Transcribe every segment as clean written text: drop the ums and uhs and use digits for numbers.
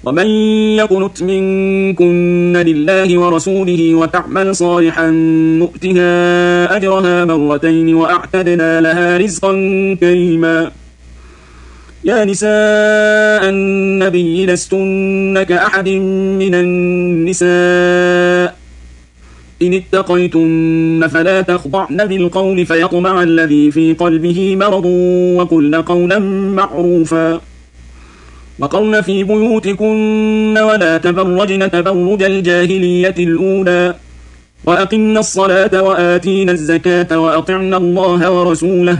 ومن يقنت منكن لله ورسوله وتعمل صالحا نؤتها أجرها مرتين وأعتدنا لها رزقا كريما. يا نساء النبي لستن كأحد من النساء إن اتقيتن فلا تخضعن بالقول فيطمع الذي في قلبه مرض وقلن قولا معروفا وقرن في بيوتكن ولا تبرجن تبرج الجاهلية الأولى وأقمن الصلاة وآتينا الزكاة وأطعنا الله ورسوله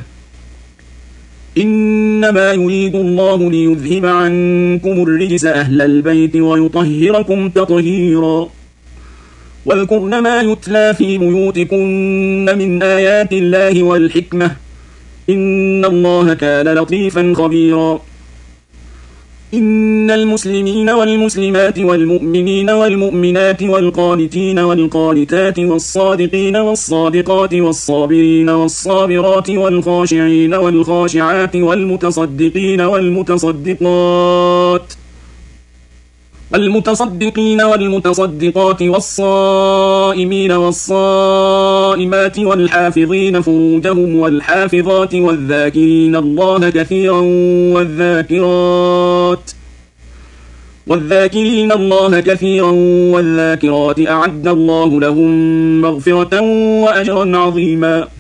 إنما يريد الله ليذهب عنكم الرجس أهل البيت ويطهركم تطهيرا. واذكرن ما يتلى في بيوتكن من آيات الله والحكمة إن الله كان لطيفا خبيرا. إن المسلمين والمسلمات والمؤمنين والمؤمنات والقانتين والقانتات والصادقين والصادقات والصابرين والصابرات والخاشعين والخاشعات والمتصدقين والمتصدقات والصائمين والصائمات والحافظين فروجهم والحافظات والذاكرين الله كثيرا والذاكرات أعد الله لهم مغفرة وأجرا عظيما.